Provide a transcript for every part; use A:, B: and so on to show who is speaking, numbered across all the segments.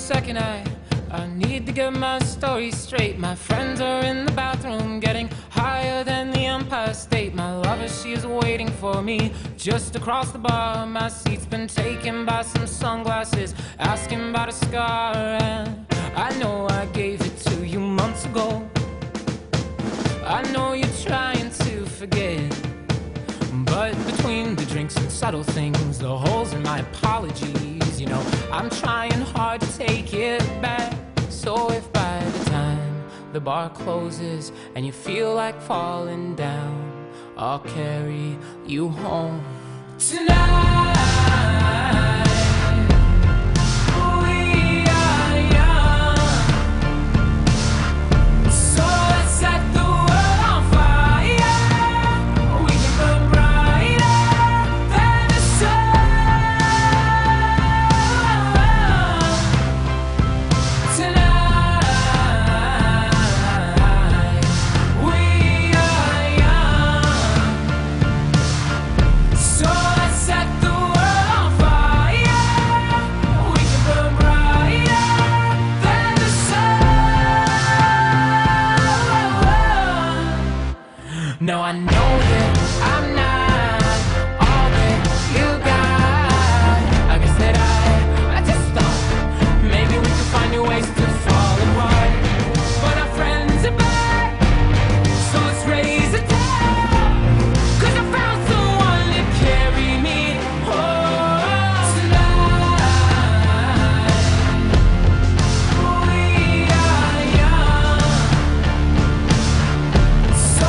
A: second, I need to get my story straight. My friends are in the bathroom getting higher than the Empire State. My lover, she is waiting for me just across the bar. My seat's been taken by some sunglasses asking about a scar. And I know I gave it to you months ago. I know you're trying to forget, but between the drinks and subtle things, the holes in my apologies, you know, I'm trying hard to take it back. So if by the time the bar closes and you feel like falling down, I'll carry you home tonight. No, I know that I'm not all that you got. I guess that I just thought maybe we could find new ways to fall apart. But our friends are back, so let's raise a toast, 'cause I found someone to carry me home tonight. We are young, so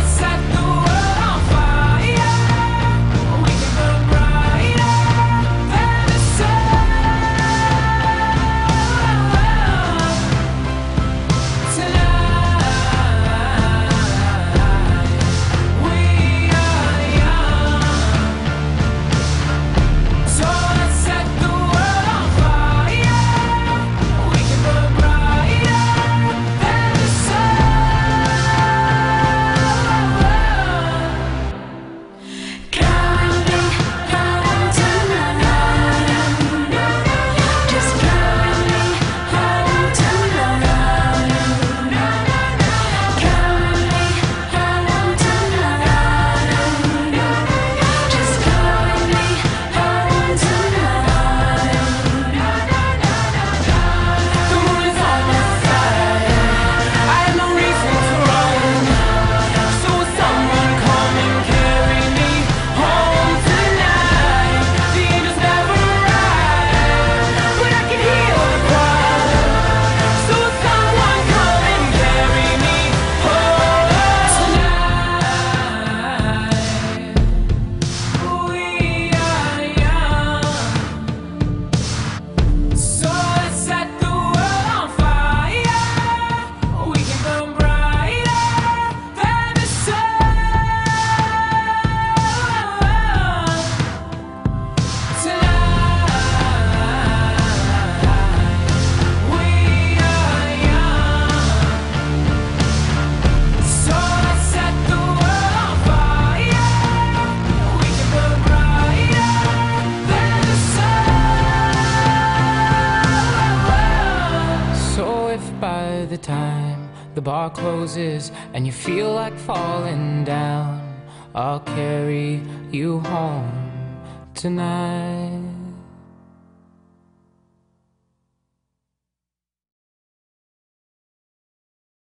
A: by the time the bar closes and you feel like falling down, I'll carry you home tonight.